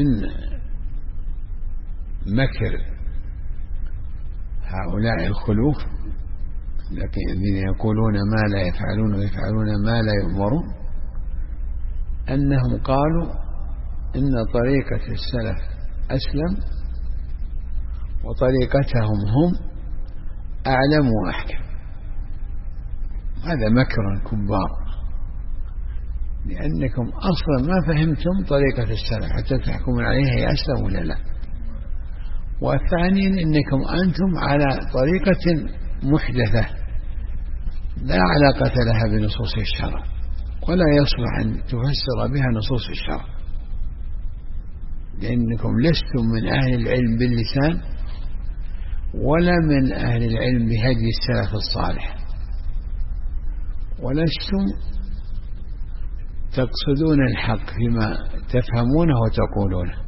من مكر هؤلاء الخلوف الذين يقولون ما لا يفعلون ويفعلون ما لا يؤمرون، أنهم قالوا إن طريقة السلف أسلم وطريقتهم هم أعلم وأحكم. هذا مكر كبار، لأنكم أصلا ما فهمتم طريقة السلف حتى تحكمون عليها هي أسلم ولا لا. والثاني إنكم أنتم على طريقة محدثة لا علاقة لها بنصوص الشرع، ولا يصلح أن تفسر بها نصوص الشرع، لأنكم لستم من أهل العلم باللسان ولا من أهل العلم بهدي السلف الصالح، ولستم تقصدون الحق فيما تفهمونه وتقولونه.